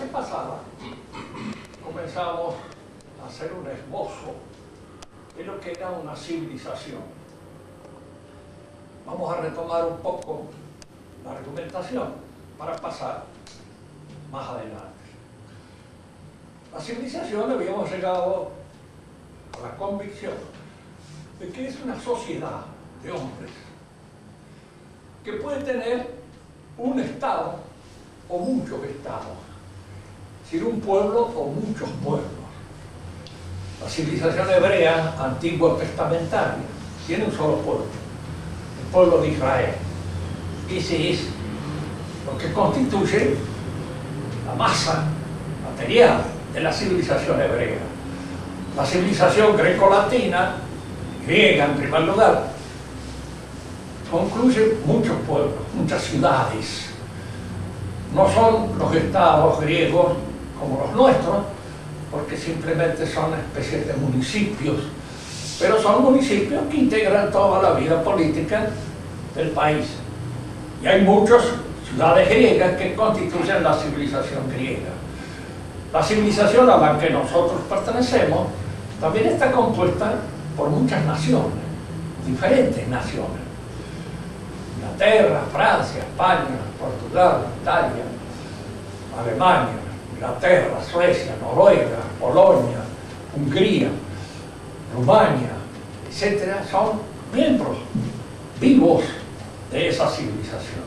pasada comenzamos a hacer un esbozo de lo que era una civilización. Vamos a retomar un poco la argumentación para pasar más adelante. La civilización habíamos llegado a la convicción de que es una sociedad de hombres que puede tener un estado o muchos estados, es decir, un pueblo o muchos pueblos. La civilización hebrea antigua testamentaria tiene un solo pueblo, el pueblo de Israel. Ese es lo que constituye la masa material de la civilización hebrea. La civilización greco-latina, griega en primer lugar, concluye muchos pueblos, muchas ciudades. No son los estados griegos como los nuestros, porque simplemente son especies de municipios, pero son municipios que integran toda la vida política del país. Y hay muchas ciudades griegas que constituyen la civilización griega. La civilización a la que nosotros pertenecemos también está compuesta por muchas naciones, diferentes naciones. Inglaterra, Francia, España, Portugal, Italia, Alemania, Inglaterra, Suecia, Noruega, Polonia, Hungría, Rumania, etcétera, son miembros vivos de esa civilización.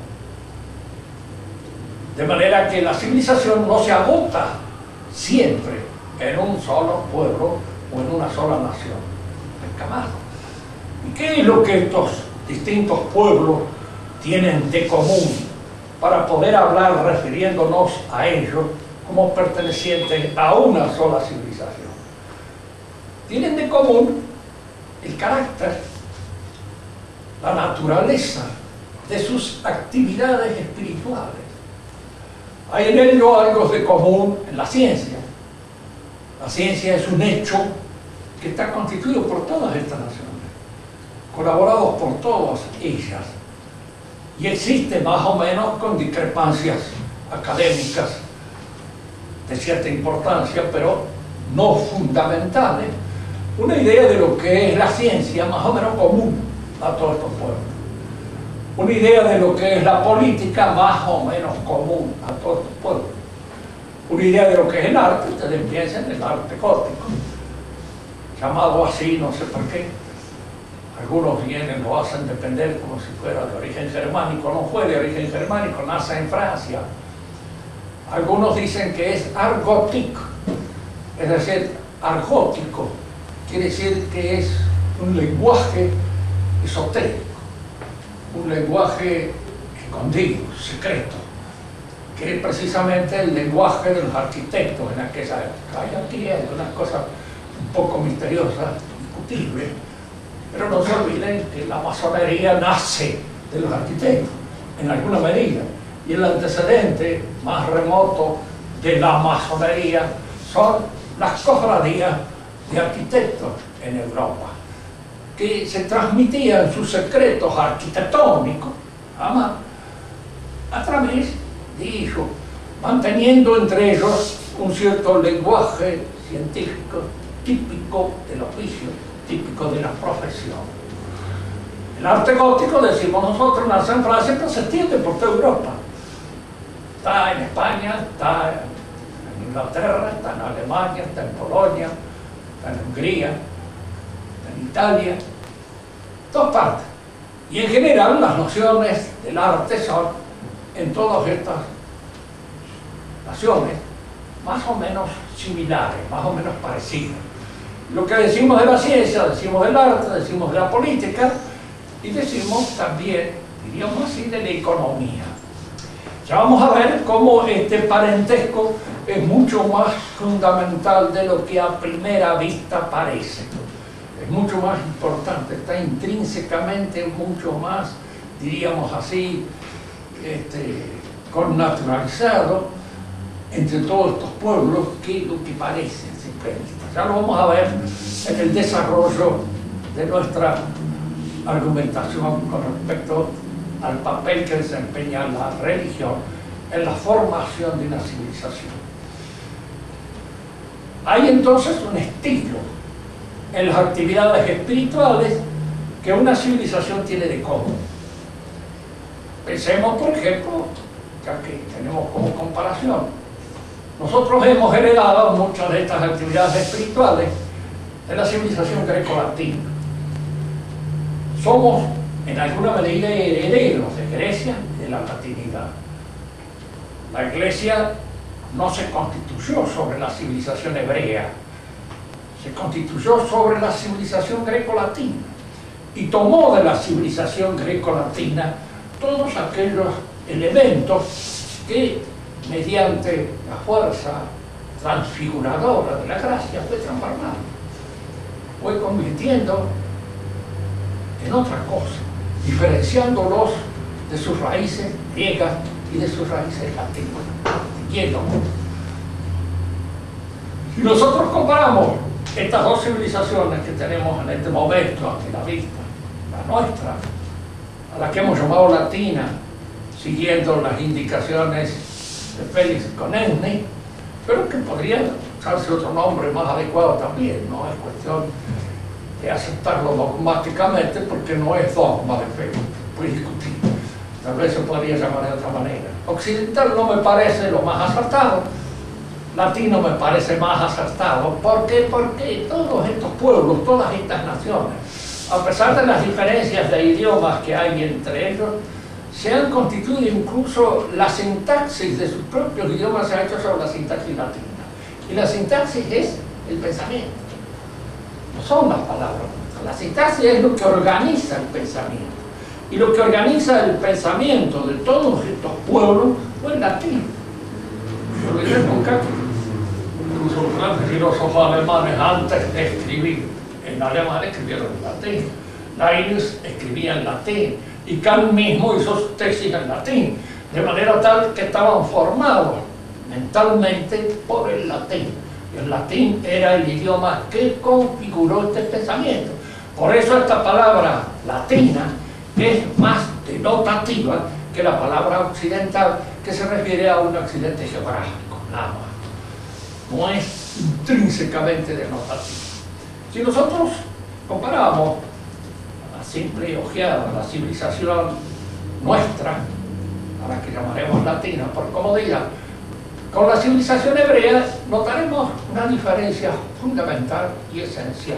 De manera que la civilización no se agota siempre en un solo pueblo o en una sola nación. Jamás. ¿Y qué es lo que estos distintos pueblos tienen de común para poder hablar refiriéndonos a ellos como pertenecientes a una sola civilización? Tienen de común el carácter, la naturaleza de sus actividades espirituales. Hay en ello algo de común en la ciencia. La ciencia es un hecho que está constituido por todas estas naciones, colaborados por todas ellas, y existe más o menos con discrepancias académicas de cierta importancia, pero no fundamentales, una idea de lo que es la ciencia más o menos común a todos estos pueblos, una idea de lo que es la política más o menos común a todos estos pueblos, una idea de lo que es el arte. Ustedes piensen en el arte gótico, llamado así no sé por qué. Algunos vienen, lo hacen depender como si fuera de origen germánico. No fue de origen germánico, nace en Francia. Algunos dicen que es art gothique, es decir, argótico, quiere decir que es un lenguaje esotérico, un lenguaje escondido, secreto, que es precisamente el lenguaje de los arquitectos en aquella época. Hay aquí algunas cosas un poco misteriosas, discutibles, pero no se olviden que la masonería nace de los arquitectos, en alguna medida, y el antecedente más remoto de la masonería son las cofradías de arquitectos en Europa, que se transmitían sus secretos arquitectónicos a través de ellos, manteniendo entre ellos un cierto lenguaje científico típico del oficio, típico de la profesión. El arte gótico, decimos nosotros, nace en Francia, pero se extiende por toda Europa. Está en España, está en Inglaterra, está en Alemania, está en Polonia, está en Hungría, está en Italia, todas partes. Y en general las nociones del arte son, en todas estas naciones, más o menos similares, más o menos parecidas. Lo que decimos de la ciencia, decimos del arte, decimos de la política y decimos también, diríamos así, de la economía. Ya vamos a ver cómo este parentesco es mucho más fundamental de lo que a primera vista parece. Es mucho más importante, está intrínsecamente mucho más, diríamos así, connaturalizado entre todos estos pueblos que lo que parece simplemente. Ya lo vamos a ver en el desarrollo de nuestra argumentación con respecto al papel que desempeña la religión en la formación de una civilización. Hay entonces un estilo en las actividades espirituales que una civilización tiene de común. Pensemos, por ejemplo, ya que tenemos como comparación, nosotros hemos heredado muchas de estas actividades espirituales de la civilización greco-latina. Somos en alguna medida herederos de Grecia y de la latinidad. La Iglesia no se constituyó sobre la civilización hebrea, se constituyó sobre la civilización greco-latina y tomó de la civilización greco-latina todos aquellos elementos que, mediante la fuerza transfiguradora de la gracia, fue transformando, fue convirtiendo en otra cosa, diferenciándolos de sus raíces griegas y de sus raíces latinas. Si nosotros comparamos estas dos civilizaciones que tenemos en este momento ante la vista, la nuestra, a la que hemos llamado latina, siguiendo las indicaciones de Félix Konechny, pero que podría usarse otro nombre más adecuado también, no es cuestión de aceptarlo dogmáticamente porque no es dogma de fe, puede discutir, tal vez se podría llamar de otra manera. Occidental no me parece lo más acertado, latino me parece más acertado. ¿Por qué? Porque todos estos pueblos, todas estas naciones, a pesar de las diferencias de idiomas que hay entre ellos, se han constituido, incluso la sintaxis de sus propios idiomas se ha hecho sobre la sintaxis latina. Y la sintaxis es el pensamiento, no son las palabras. La sintaxis es lo que organiza el pensamiento. Y lo que organiza el pensamiento de todos estos pueblos fue el latín. Yo lo diré nunca, incluso los grandes filósofos alemanes, antes de escribir en alemán, escribieron en latín. Leibniz escribía en latín y Kant mismo hizo sus tesis en latín, de manera tal que estaban formados mentalmente por el latín. Y el latín era el idioma que configuró este pensamiento. Por eso esta palabra latina es más denotativa que la palabra occidental, que se refiere a un occidente geográfico, nada más. No es intrínsecamente denotativa. Si nosotros comparamos a la simple ojeada la civilización nuestra, a la que llamaremos latina por comodidad, con la civilización hebrea, notaremos una diferencia fundamental y esencial.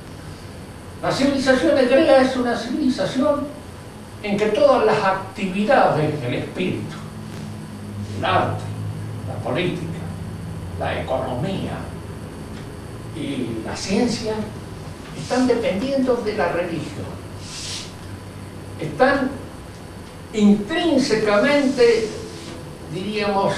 La civilización hebrea es una civilización en que todas las actividades del espíritu, el arte, la política, la economía y la ciencia están dependiendo de la religión. Están intrínsecamente, diríamos,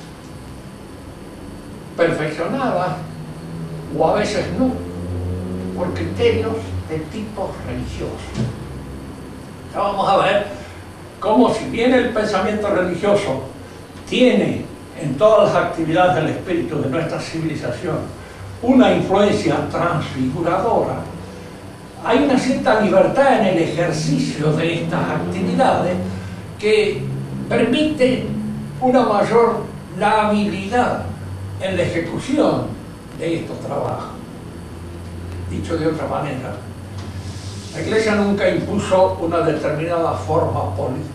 perfeccionadas, o a veces no, por criterios de tipo religioso. Ya vamos a ver cómo, si bien el pensamiento religioso tiene en todas las actividades del espíritu de nuestra civilización una influencia transfiguradora, hay una cierta libertad en el ejercicio de estas actividades que permite una mayor labilidad en la ejecución de estos trabajos. Dicho de otra manera, la Iglesia nunca impuso una determinada forma política.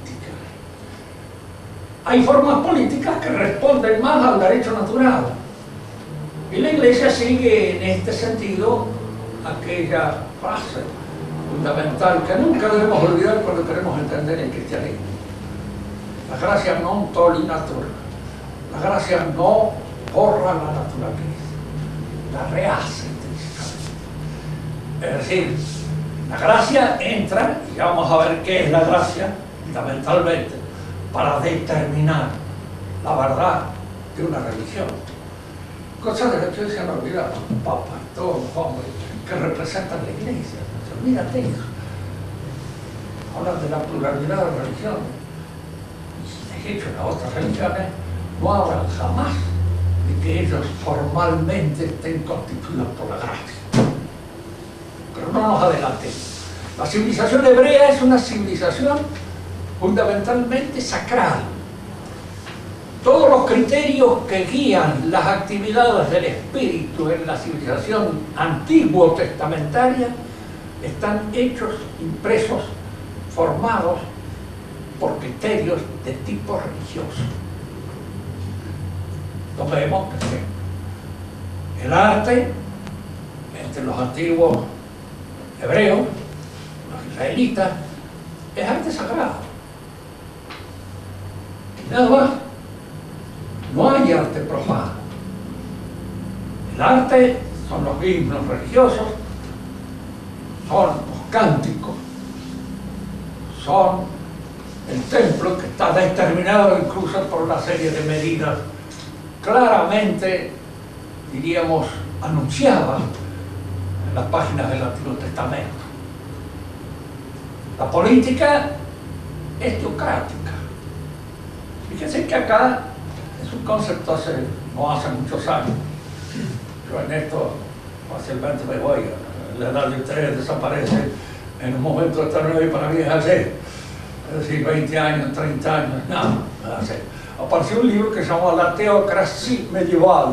Hay formas políticas que responden más al derecho natural. Y la Iglesia sigue en este sentido aquella frase fundamental que nunca debemos olvidar cuando queremos entender el cristianismo. La gracia non tollit natura. La gracia no borra la naturaleza, la rehace intrínsecamente. Es decir, la gracia entra, y vamos a ver qué es la gracia, fundamentalmente, para determinar la verdad de una religión. Cosas de las que se han olvidado, papas, todos los hombres que representan la Iglesia. Olvídate eso. Hablan de la pluralidad de religiones. Y de hecho, en las otras religiones no hablan jamás de que ellos formalmente estén constituidos por la gracia. Pero no nos adelantemos. La civilización hebrea es una civilización fundamentalmente sacral. Todos los criterios que guían las actividades del espíritu en la civilización antiguo testamentaria están hechos, impresos, formados por criterios de tipo religioso. Lo vemos que el arte entre los antiguos hebreos, los israelitas, es arte sagrado. Y nada más, no hay arte profano. El arte son los himnos religiosos, son los cánticos, son el templo, que está determinado incluso por una serie de medidas claramente, diríamos, anunciadas en las páginas del Antiguo Testamento. La política es teocrática. Fíjense que acá es un concepto no hace muchos años. Yo en esto fácilmente me voy, la edad de ustedes desaparece en un momento determinado, y para mí es ayer. Es decir, 20 años, 30 años, nada, ayer. Apareció un libro que se llama La teocracia medieval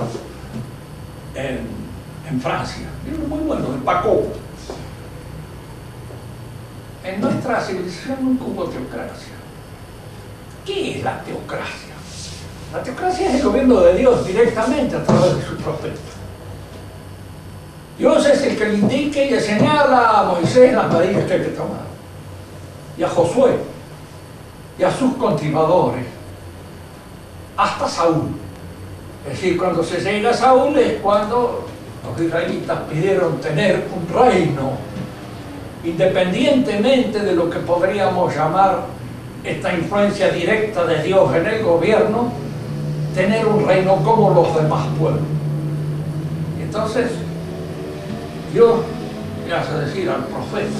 en Francia. Un libro muy bueno, de Paco. En nuestra civilización nunca hubo teocracia. ¿Qué es la teocracia? La teocracia es el gobierno de Dios directamente a través de su profeta. Dios es el que le indica y le señala a Moisés las medidas que hay que tomar, y a Josué, y a sus continuadores, hasta Saúl. Es decir, cuando se llega a Saúl es cuando los israelitas pidieron tener un reino, independientemente de lo que podríamos llamar esta influencia directa de Dios en el gobierno, tener un reino como los demás pueblos. Y entonces Dios le hace decir al profeta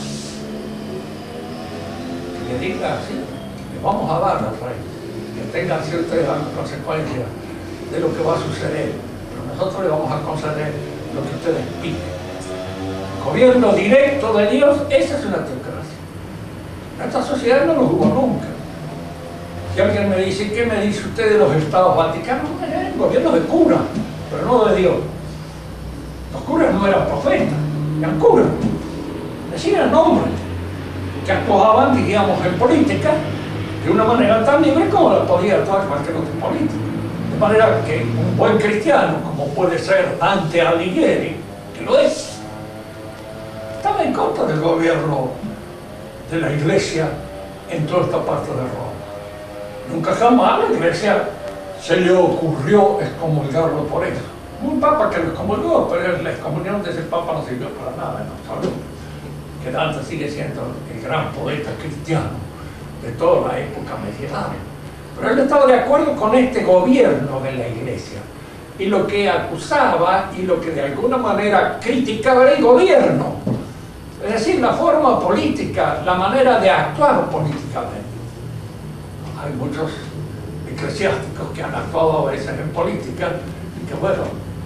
que le diga así: le vamos a dar al reino, que tengan ciertas consecuencias de lo que va a suceder, pero nosotros le vamos a conceder lo que ustedes piden. Gobierno directo de Dios, esa es una teocracia. En esta sociedad no lo hubo nunca. Si alguien me dice, ¿qué me dice usted de los estados vaticanos? Eran gobiernos de cura, pero no de Dios. Los curas no eran profetas, eran curas. Decían nombres que actuaban, digamos, en política de una manera tan libre como la podía actuar cualquier otro político. De manera que un buen cristiano, como puede ser Dante Alighieri, que lo es, estaba en contra del gobierno de la Iglesia en toda esta parte de Roma. Nunca jamás a la Iglesia se le ocurrió excomulgarlo por eso. Un papa que lo excomulgó, pero la excomunión de ese papa no sirvió para nada en absoluto. Que Dante sigue siendo el gran poeta cristiano de toda la época medieval. Pero él estaba de acuerdo con este gobierno de la Iglesia. Y lo que acusaba y lo que de alguna manera criticaba era el gobierno. Es decir, la forma política, la manera de actuar políticamente. Hay muchos eclesiásticos que han actuado a veces en política y que, bueno,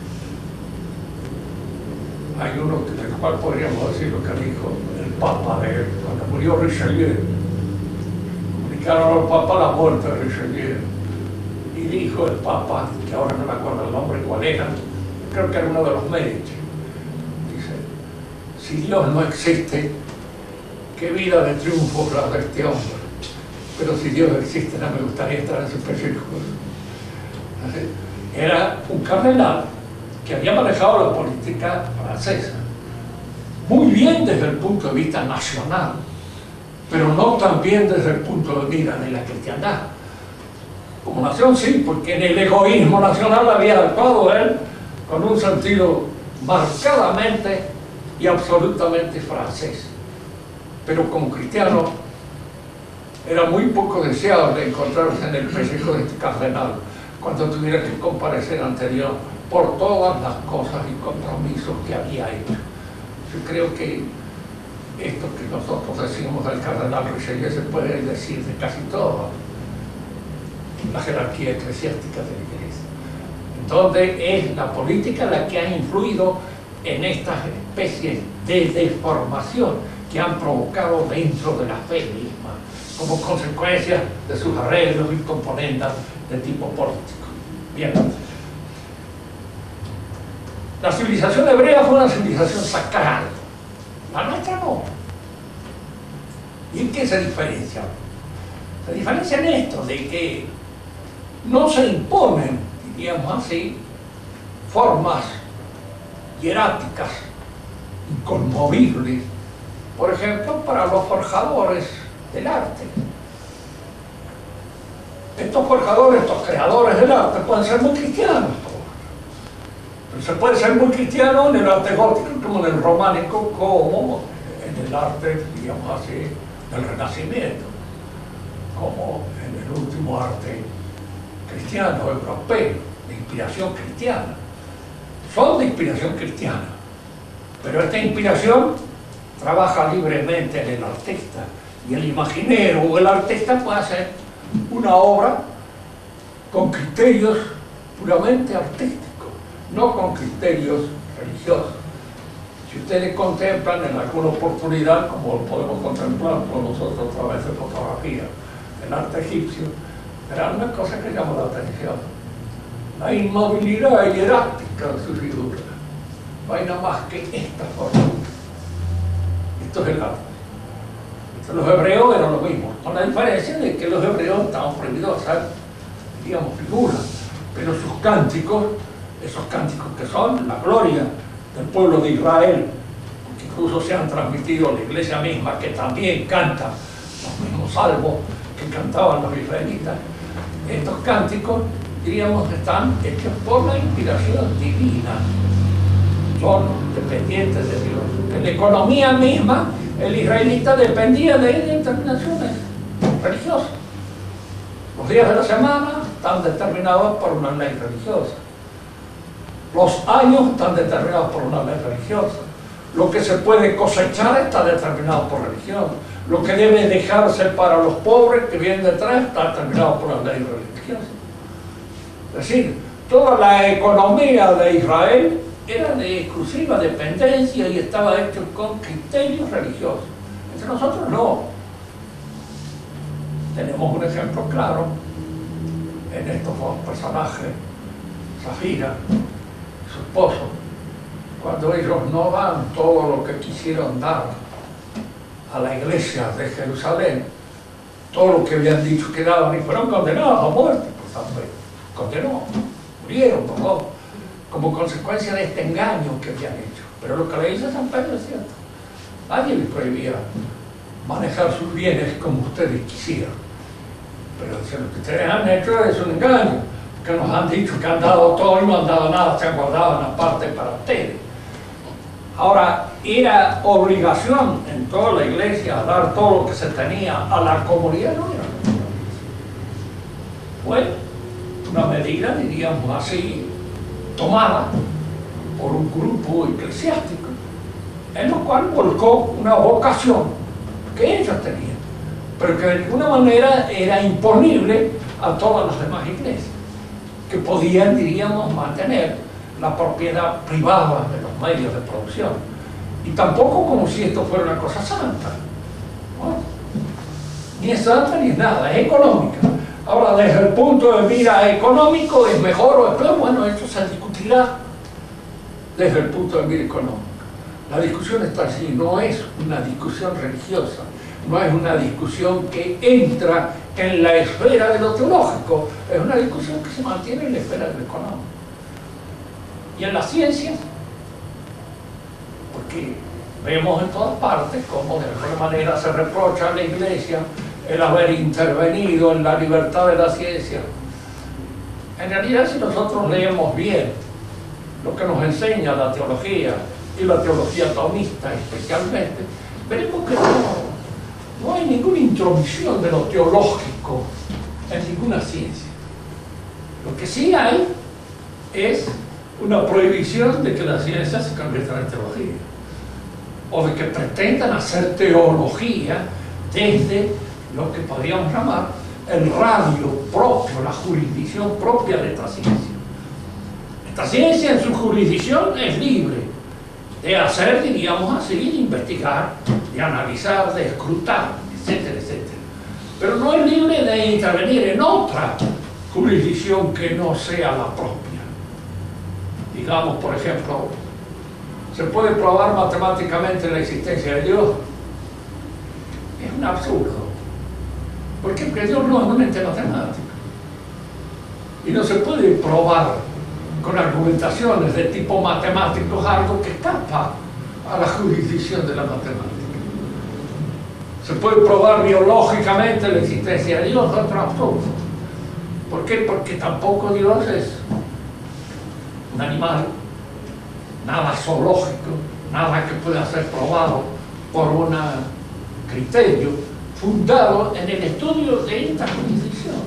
hay uno del cual podríamos decir lo que dijo el Papa cuando murió Richelieu. Comunicaron al Papa la muerte de Richelieu y dijo el Papa, que ahora no me acuerdo el nombre cuál era, creo que era uno de los Medici, dice: si Dios no existe, qué vida de triunfo la de este hombre. Pero si Dios existe, no me gustaría estar en su pellejo. Era un cardenal que había manejado la política francesa muy bien desde el punto de vista nacional, pero no tan bien desde el punto de vista de la cristiandad. Como nación sí, porque en el egoísmo nacional había actuado él con un sentido marcadamente y absolutamente francés. Pero como cristiano era muy poco deseable encontrarse en el pellejo de este cardenal cuando tuviera que comparecer ante Dios por todas las cosas y compromisos que había hecho. Yo creo que esto que nosotros decimos del cardenal Richelieu se puede decir de casi toda la jerarquía eclesiástica de la Iglesia, donde es la política la que ha influido en estas especies de deformación que han provocado dentro de la fe misma como consecuencia de sus arreglos y componendas de tipo político. Bien. La civilización hebrea fue una civilización sacral. La nuestra no. ¿Y en qué se diferencia? Se diferencia en esto, de que no se imponen, diríamos así, formas hieráticas, inconmovibles, por ejemplo, para los forjadores del arte. Estos forjadores, estos creadores del arte pueden ser muy cristianos, pero se puede ser muy cristiano en el arte gótico, como en el románico, como en el arte, digamos así, del Renacimiento, como en el último arte cristiano europeo, de inspiración cristiana. Son de inspiración cristiana, pero esta inspiración trabaja libremente en el artista, y el imaginero o el artista puede hacer una obra con criterios puramente artísticos, no con criterios religiosos. Si ustedes contemplan en alguna oportunidad, como lo podemos contemplar por nosotros a través de fotografía, el arte egipcio, verán una cosa que llama la atención: la inmovilidad hierática de su figura. No hay nada más que esta forma. Esto es el arte. Los hebreos eran lo mismo, con la diferencia de que los hebreos estaban prohibidos a hacer, digamos, figuras, pero sus cánticos, esos cánticos que son la gloria del pueblo de Israel, que incluso se han transmitido a la iglesia misma, que también canta los mismos salmos que cantaban los israelitas. Estos cánticos, diríamos, están hechos por la inspiración divina, son dependientes de Dios. En la economía misma, el israelita dependía de determinaciones religiosas. Los días de la semana están determinados por una ley religiosa. Los años están determinados por una ley religiosa. Lo que se puede cosechar está determinado por religión. Lo que debe dejarse para los pobres que vienen detrás está determinado por la ley religiosa. Es decir, toda la economía de Israel era de exclusiva dependencia y estaba hecho con criterios religiosos. Entre nosotros no. Tenemos un ejemplo claro en estos dos personajes, Zafira y su esposo, cuando ellos no dan todo lo que quisieron dar a la iglesia de Jerusalén, todo lo que habían dicho que daban, y fueron condenados a muerte por San Pedro. Murieron, por favor, como consecuencia de este engaño que habían hecho. Pero lo que le dice San Pedro es cierto. Nadie les prohibía manejar sus bienes como ustedes quisieran. Pero lo que ustedes han hecho es un engaño, que nos han dicho que han dado todo y no han dado nada, se han guardado una parte para ustedes. Ahora, era obligación en toda la iglesia dar todo lo que se tenía a la comunidad, no era. Bueno, una medida, diríamos así, tomada por un grupo eclesiástico, en lo cual volcó una vocación que ellos tenían, pero que de ninguna manera era imponible a todas las demás iglesias, que podían, diríamos, mantener la propiedad privada de los medios de producción, y tampoco como si esto fuera una cosa santa, ¿no? Ni es santa ni es nada, es económica. Ahora, desde el punto de vista económico, ¿es mejor o es peor? Bueno, esto se discutirá desde el punto de vista económico. La discusión está así, no es una discusión religiosa, no es una discusión que entra en la esfera de lo teológico, es una discusión que se mantiene en la esfera de lo económico. Y en las ciencias, porque vemos en todas partes cómo de alguna manera se reprocha a la Iglesia el haber intervenido en la libertad de la ciencia. En realidad, si nosotros leemos bien lo que nos enseña la teología, y la teología tomista especialmente, veremos que no hay ninguna intromisión de lo teológico en ninguna ciencia. Lo que sí hay es una prohibición de que la ciencia se convierta en teología, o de que pretendan hacer teología desde lo que podríamos llamar el radio propio, la jurisdicción propia de esta ciencia. Esta ciencia en su jurisdicción es libre de hacer, diríamos así, de investigar, de analizar, de escrutar, etcétera, etcétera. pero no es libre de intervenir en otra jurisdicción que no sea la propia. Digamos, por ejemplo, ¿se puede probar matemáticamente la existencia de Dios? Es un absurdo. ¿Por qué? Porque Dios no es un ente matemático. Y no se puede probar con argumentaciones de tipo matemático algo que escapa a la jurisdicción de la matemática. Se puede probar biológicamente la existencia de Dios, otro absurdo. ¿Por qué? Porque tampoco Dios es un animal, nada zoológico, nada que pueda ser probado por un criterio fundado en el estudio de esta jurisdicción.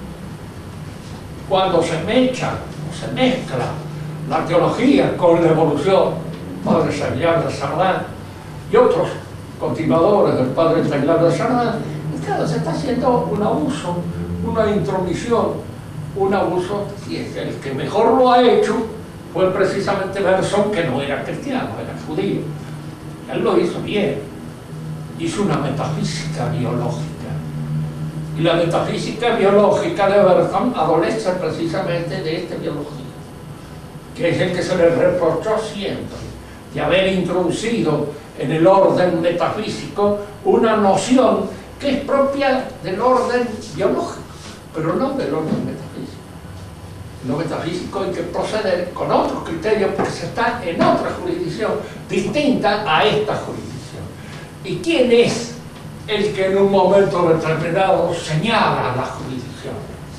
Cuando se mezcla la teología con la evolución, Padre Sagllar de Sardán y otros continuadores del Padre Sagllar de Sardán, y claro, se está haciendo un abuso, una intromisión, un abuso, y es el que mejor lo ha hecho fue precisamente Bergson, que no era cristiano, era judío. Él lo hizo bien, hizo una metafísica biológica. Y la metafísica biológica de Bergson adolece precisamente de esta biología, que es el que se le reprochó siempre, de haber introducido en el orden metafísico una noción que es propia del orden biológico, pero no del orden metafísico. En lo metafísico hay que proceder con otros criterios porque se está en otra jurisdicción distinta a esta jurisdicción. ¿Y quién es el que en un momento determinado señala la jurisdicción?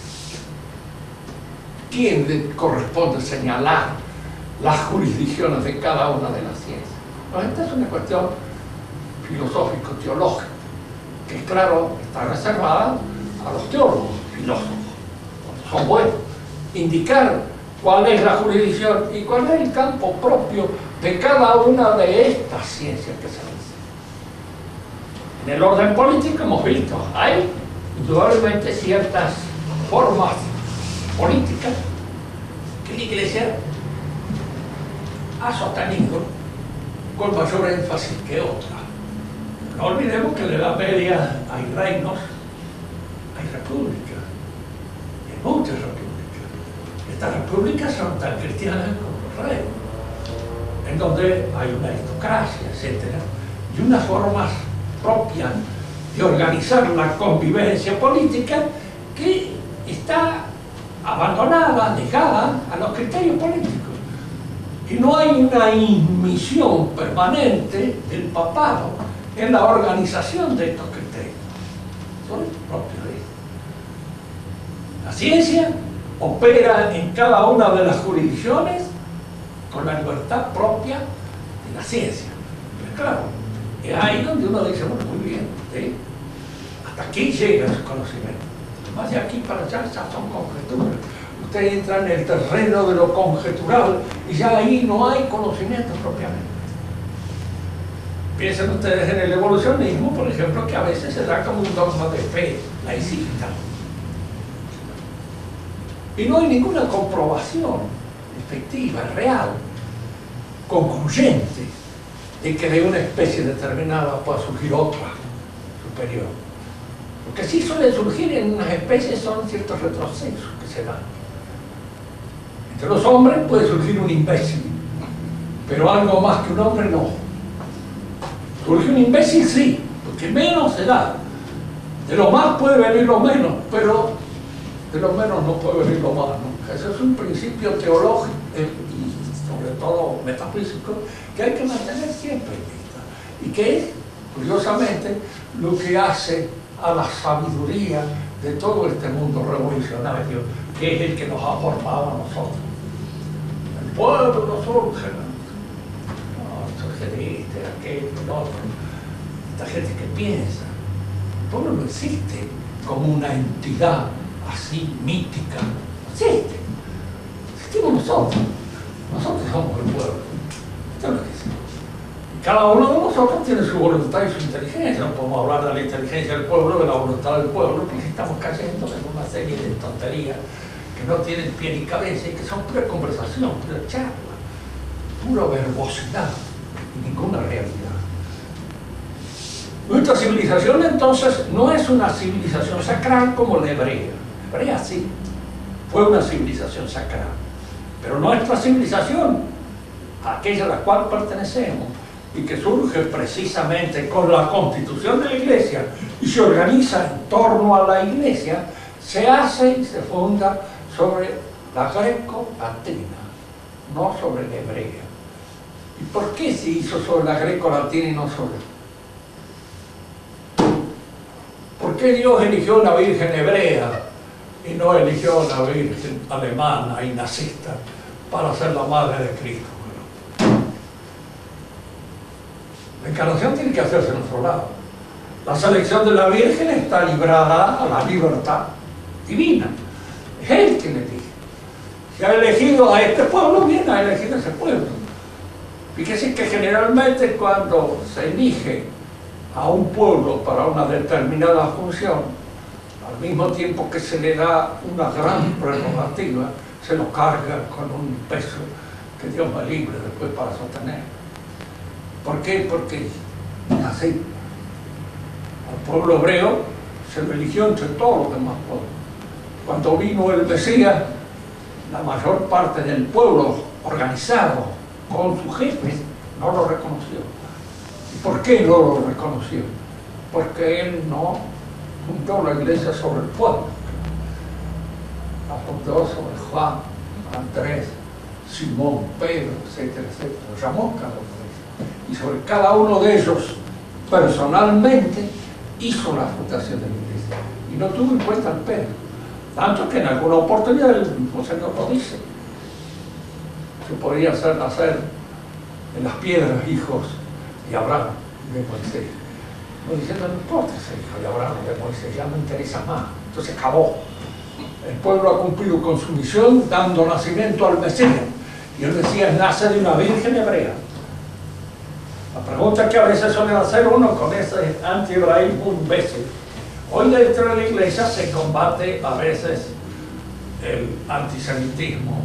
¿Quién le corresponde señalar las jurisdicciones de cada una de las ciencias? Pues esta es una cuestión filosófico-teológica, que claro, está reservada a los teólogos, filósofos, cuando son buenos, indicar cuál es la jurisdicción y cuál es el campo propio de cada una de estas ciencias que se dicen. En el orden político hemos visto, hay indudablemente ciertas formas políticas que la Iglesia ha sostenido con mayor énfasis que otras. No olvidemos que en la Edad Media hay reinos, hay repúblicas, y hay muchas repúblicas. Estas repúblicas son tan cristianas como los reinos, en donde hay una aristocracia, etc. Y unas formas propias de organizar la convivencia política que está abandonada, dejada a los criterios políticos. Y no hay una inmisión permanente del papado en la organización de estos criterios. Son propios de ellos. La ciencia opera en cada una de las jurisdicciones con la libertad propia de la ciencia. Pero claro, es ahí donde uno dice, bueno, muy bien, ¿sí? Hasta aquí llega el conocimiento. Más de aquí para allá ya son conjeturas. Usted entra en el terreno de lo conjetural y ya ahí no hay conocimiento propiamente. Piensen ustedes en el evolucionismo, por ejemplo, que a veces se da como un dogma de fe laicista. Y no hay ninguna comprobación efectiva, real, concluyente, de que de una especie determinada pueda surgir otra superior. Lo que sí suele surgir en unas especies son ciertos retrocesos que se dan. Entre los hombres puede surgir un imbécil, pero algo más que un hombre no. Surge un imbécil sí, porque menos se da. De lo más puede venir lo menos, pero de lo menos no puede venir lo más nunca. Ese es un principio teológico y sobre todo metafísico que hay que mantener siempre en vista y que es, curiosamente, lo que hace a la sabiduría de todo este mundo revolucionario, que es el que nos ha formado a nosotros. El pueblo no surge, no surge de este, de aquel, del otro. Esta gente que piensa. El pueblo no existe como una entidad así mítica. No existe. Existimos nosotros. Nosotros somos el pueblo. Esto es lo que es. Cada uno de nosotros tiene su voluntad y su inteligencia. No podemos hablar de la inteligencia del pueblo, de la voluntad del pueblo, porque estamos cayendo en una serie de tonterías que no tienen pie ni cabeza y que son pura conversación, pura charla, pura verbosidad y ninguna realidad. Nuestra civilización entonces no es una civilización sacral como la hebrea. La hebrea sí, fue una civilización sacral. Pero nuestra civilización, aquella a la cual pertenecemos, y que surge precisamente con la constitución de la Iglesia y se organiza en torno a la Iglesia, se hace y se funda sobre la greco-latina, no sobre la hebrea. ¿Y por qué se hizo sobre la greco-latina y no sobre? ¿Por qué Dios eligió una virgen hebrea y no eligió una virgen alemana y nazista para ser la madre de Cristo? La encarnación tiene que hacerse en otro lado. La selección de la Virgen está librada a la libertad divina. Es Él quien elige. Si ha elegido a este pueblo, bien ha elegido a ese pueblo. Fíjese que generalmente cuando se elige a un pueblo para una determinada función, al mismo tiempo que se le da una gran prerrogativa, se lo carga con un peso que Dios me libre después para sostener. ¿Por qué? Porque así al pueblo hebreo se lo eligió entre todos los demás pueblos. Cuando vino el Mesías, la mayor parte del pueblo organizado con sus jefes no lo reconoció. ¿Y por qué no lo reconoció? Porque él no fundó la iglesia sobre el pueblo, la fundó sobre Juan, Andrés, Simón, Pedro, etcétera, etcétera. Llamó cada uno de ellos. Y sobre cada uno de ellos, personalmente, hizo la fundación de la iglesia. Y no tuvo en cuenta al Pedro. Tanto que en alguna oportunidad el mismo Señor lo dice. Se podría hacer nacer en las piedras hijos de Abraham y de Moisés. No diciendo, no importa ser hijo de Abraham y de Moisés, ya no interesa más. Entonces acabó. El pueblo ha cumplido con su misión dando nacimiento al Mesías. Y el Mesías nace de una virgen hebrea. La pregunta que a veces suele hacer uno con ese anti-hebraísmo imbécil. Hoy dentro de la iglesia se combate a veces el antisemitismo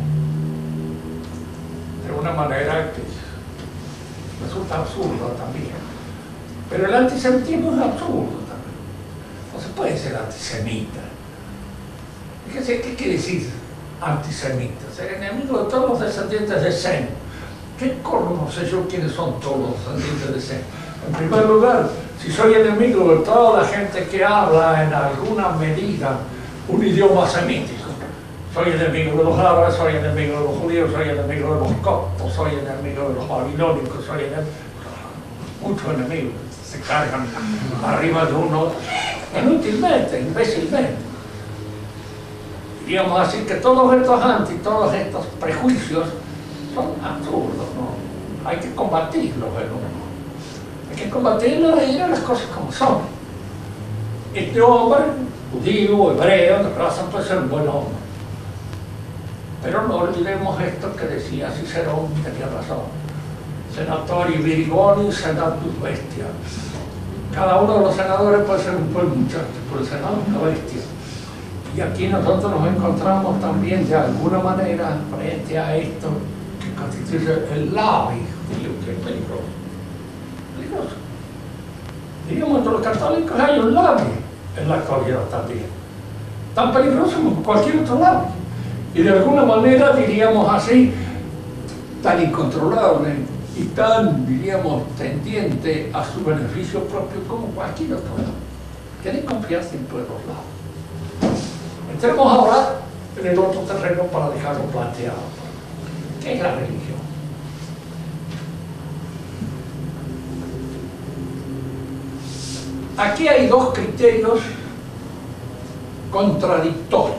de una manera que resulta absurda también. Pero el antisemitismo es absurdo también. No se puede ser antisemita. ¿Qué quiere decir antisemita? Ser enemigo de todos los descendientes de Sem. ¿Qué corno sé yo quiénes son todos los descendientes de Sem? En primer lugar, si soy enemigo de toda la gente que habla en alguna medida un idioma semítico, soy enemigo de los árabes, soy enemigo de los judíos, soy enemigo de los coptos, soy enemigo de los babilónicos, soy enemigo... Muchos enemigos se cargan arriba de uno inútilmente, imbécilmente. Diríamos así que todos estos prejuicios son absurdos, ¿no? Hay que combatirlos en uno. Hay que combatirlos y ir las cosas como son. Este hombre, judío, hebreo, de raza, puede ser un buen hombre. Pero no olvidemos esto que decía Cicerón, tenía razón. Senatori virgoni, senatus bestia. Cada uno de los senadores puede ser un buen muchacho, pero el senado es una bestia. Y aquí nosotros nos encontramos también de alguna manera frente a esto que constituye el labi, que es peligroso. Peligroso. Diríamos, entre los católicos hay un labi en la actualidad también. Tan peligroso como cualquier otro labi. Y de alguna manera, diríamos así, tan incontrolable y tan, diríamos, tendiente a su beneficio propio como cualquier otro lado. Tienen confianza en todos los lados. Entremos ahora en el otro terreno para dejarlo planteado. ¿Qué es la religión? Aquí hay dos criterios contradictorios,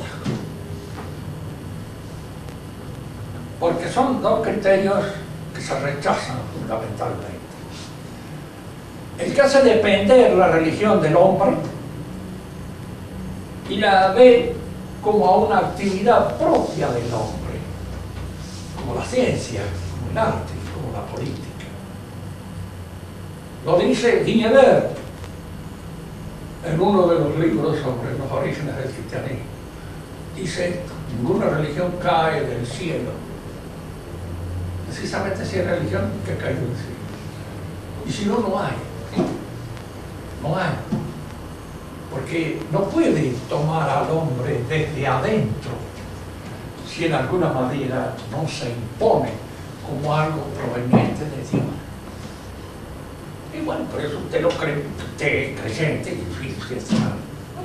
porque son dos criterios que se rechazan fundamentalmente. El que hace depender la religión del hombre y la ve como a una actividad propia del hombre, como la ciencia, como el arte, como la política. Lo dice Guinever en uno de los libros sobre los orígenes del cristianismo. Dice esto: ninguna religión cae del cielo. Precisamente si hay religión que cae del cielo. Y si no, no hay. No hay. Porque no puede tomar al hombre desde adentro si en alguna manera no se impone como algo proveniente de Dios. Y bueno, por eso usted lo cree, usted es creyente, y sí, es bueno,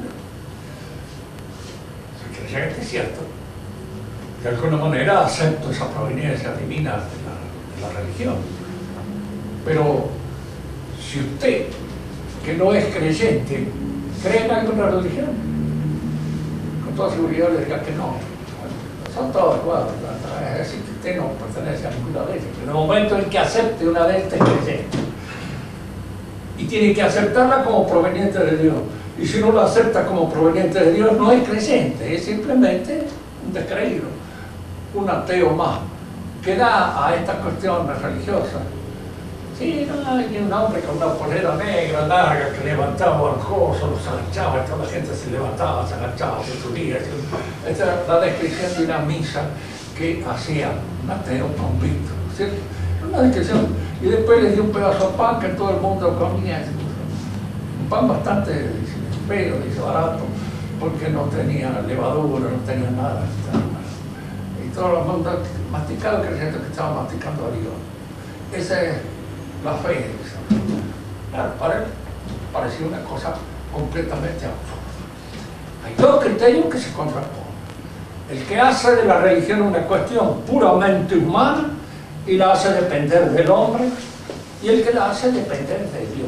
soy creyente, es cierto. De alguna manera acepto esa proveniencia divina de la religión. Pero si usted, que no es creyente, cree en alguna religión, con toda seguridad le diría que no. Son todos iguales, es decir, que usted no pertenece a ninguna de ellas. En el momento en que acepte una de estas, es creyente. Y tiene que aceptarla como proveniente de Dios. Y si no la acepta como proveniente de Dios, no es creyente, es simplemente un descreído, un ateo más, que da a estas cuestiones religiosas. Sí, no, hay un hombre con una polera negra larga que levantaba al coso, los agachaba, y toda la gente se levantaba, se agachaba, se subía. Esta es la descripción de una misa que hacía un ateo convicto, ¿cierto? Una descripción. Y después le dio un pedazo de pan que todo el mundo comía. Un pan bastante feo, dice, barato, porque no tenía levadura, no tenía nada. Y todo el mundo masticaba creyendo que estaba masticando a Dios. Esa es la fe, dice. Claro, para él parecía una cosa completamente absurda. Hay dos criterios que se contraponen. El que hace de la religión una cuestión puramente humana y la hace depender del hombre, y el que la hace depender de Dios.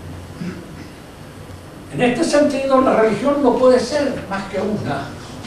En este sentido, la religión no puede ser más que una.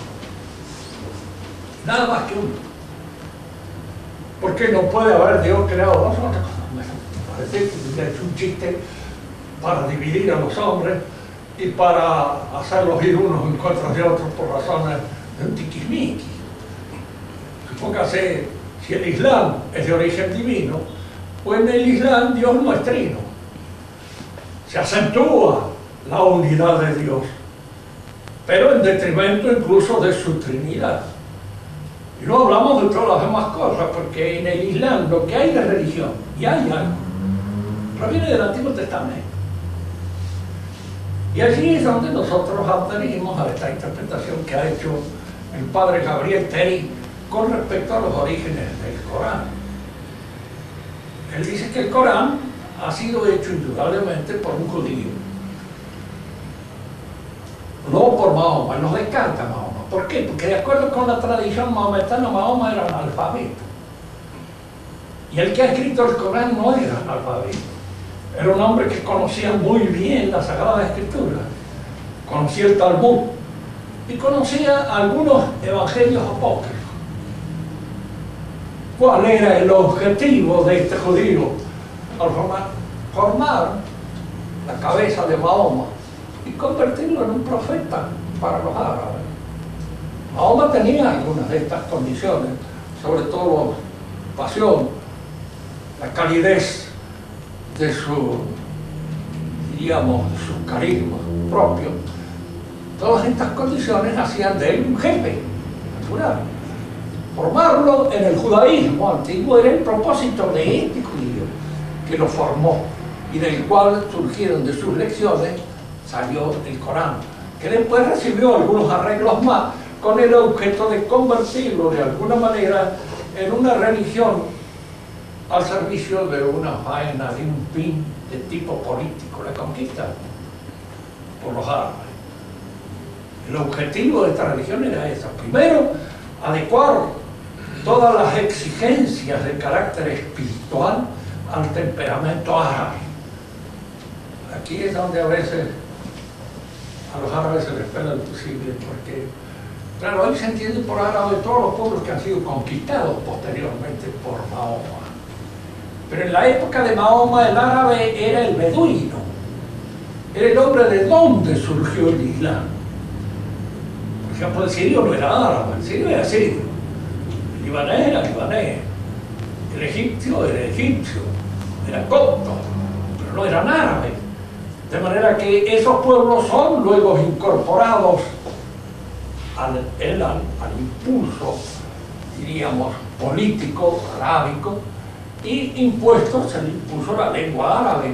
Nada más que una. Porque no puede haber Dios creado dos o otra cosa. Parece que es un chiste para dividir a los hombres y para hacerlos ir unos en contra de otros por razones de un tiquismiqui. Supóngase, si el Islam es de origen divino, pues en el Islam Dios no es trino. Se acentúa la unidad de Dios, pero en detrimento incluso de su trinidad. Y no hablamos de todas las demás cosas, porque en el Islam lo que hay de religión, y hay algo, proviene del Antiguo Testamento. Y allí es donde nosotros adherimos a esta interpretación que ha hecho el padre Gabriel Terry con respecto a los orígenes del Corán. Él dice que el Corán ha sido hecho indudablemente por un judío, no por Mahoma. Él nos descarta Mahoma. ¿Por qué? Porque de acuerdo con la tradición mahometana, Mahoma era analfabeto. Y el que ha escrito el Corán no era analfabeto. Era un hombre que conocía muy bien la Sagrada Escritura, conocía el Talmud y conocía algunos evangelios apócrifos. ¿Cuál era el objetivo de este judío? Al formar la cabeza de Mahoma y convertirlo en un profeta para los árabes. Mahoma tenía algunas de estas condiciones, sobre todo pasión, la calidez de su, diríamos, de su carisma propio. Todas estas condiciones hacían de él un jefe natural. Formarlo en el judaísmo antiguo era el propósito de este judío que lo formó y del cual surgieron de sus lecciones, salió el Corán, que después recibió algunos arreglos más con el objeto de convertirlo de alguna manera en una religión al servicio de una faena, de un fin de tipo político, la conquista por los árabes. El objetivo de esta religión era eso. Primero, adecuar todas las exigencias de carácter espiritual al temperamento árabe. Aquí es donde a veces a los árabes se les pela lo posible, porque, claro, hoy se entiende por árabe todos los pueblos que han sido conquistados posteriormente por Mahoma. Pero en la época de Mahoma el árabe era el beduino, era el hombre de donde surgió el Islam. Por ejemplo, el sirio no era árabe, el sirio era sirio, el libanés era libanés, el egipcio era egipcio, era copto, pero no eran árabes. De manera que esos pueblos son luego incorporados al impulso, diríamos, político, arábico, y impuestos el impulso de la lengua árabe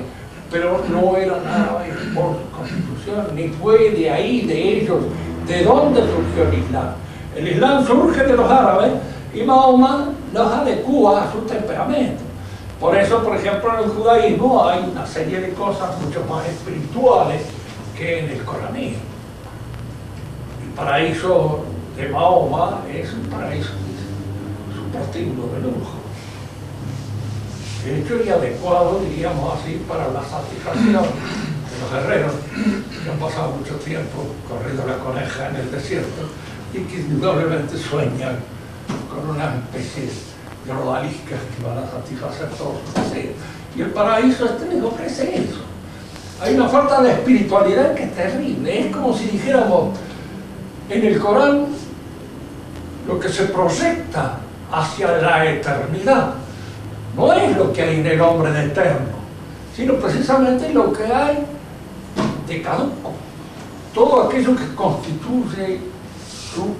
pero no eran árabes por constitución, ni fue de ahí, de ellos, de dónde surgió el Islam. El Islam surge de los árabes y Mahoma los adecua a su temperamento. Por eso, por ejemplo, en el judaísmo hay una serie de cosas mucho más espirituales que en el coranismo. El paraíso de Mahoma es un paraíso su prostíbulo de lujo, hecho y adecuado, diríamos así, para la satisfacción de los guerreros que han pasado mucho tiempo corriendo la coneja en el desierto y que indudablemente sueñan con una especie de odaliscas que van a satisfacer todos sus deseos. Y el paraíso les ofrece eso. Hay una falta de espiritualidad que es terrible. Es como si dijéramos, en el Corán, lo que se proyecta hacia la eternidad no es lo que hay en el hombre de eterno, sino precisamente lo que hay de caduco. Todo aquello que constituye su,